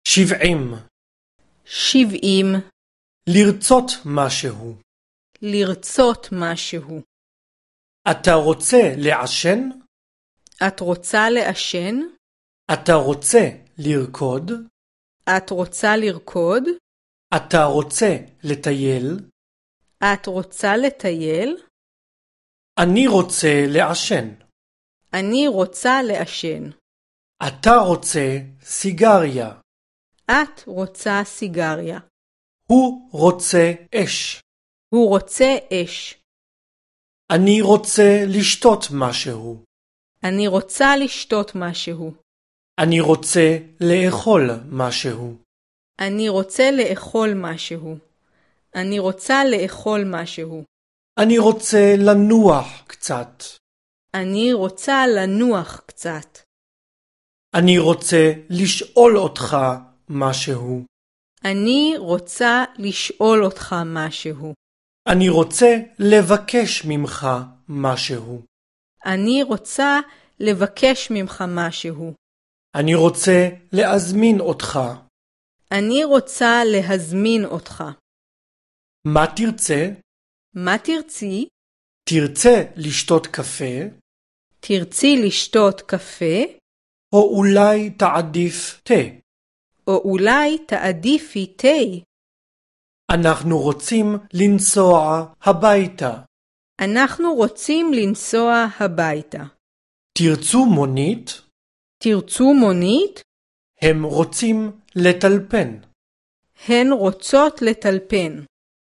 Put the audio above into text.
70. 70. לרצות משהו. לרצות משהו. אתה רוצה לעשן? את רוצה לעשן? אתה רוצה לרקוד? את רוצה לרקוד? אתה רוצה לטייל? את רוצה לטייל? אני רוצה לעשן. אני רוצה לעשן. אתה רוצה סיגריה. את רוצה סיגריה. הוא רוצה אש. הוא רוצה אש. אני רוצה לשתות משהו. אני רוצה לשתות משהו. אני רוצה לאכול משהו. אני רוצה לאכול משהו. אני רוצה לאכול משהו. אני רוצה לנוח קצת. אני רוצה לנוח קצת. אני רוצה לשאול אותך משהו. אני רוצה לשאול אותך משהו. אני רוצה לבקש ממך משהו. אני רוצה לבקש ממך משהו. אני רוצה להזמין אותך. אני רוצה להזמין אותך. מה תרצה? מה תרצי? תרצה לשתות קפה? תרצי לשתות קפה? או אולי תעדיף תה? או אולי תעדיפי תה? אנחנו רוצים לנסוע הביתה. אנחנו רוצים לנסוע הביתה. תרצו מונית? תרצו מונית? הם רוצים לטלפן. הן רוצות לטלפן.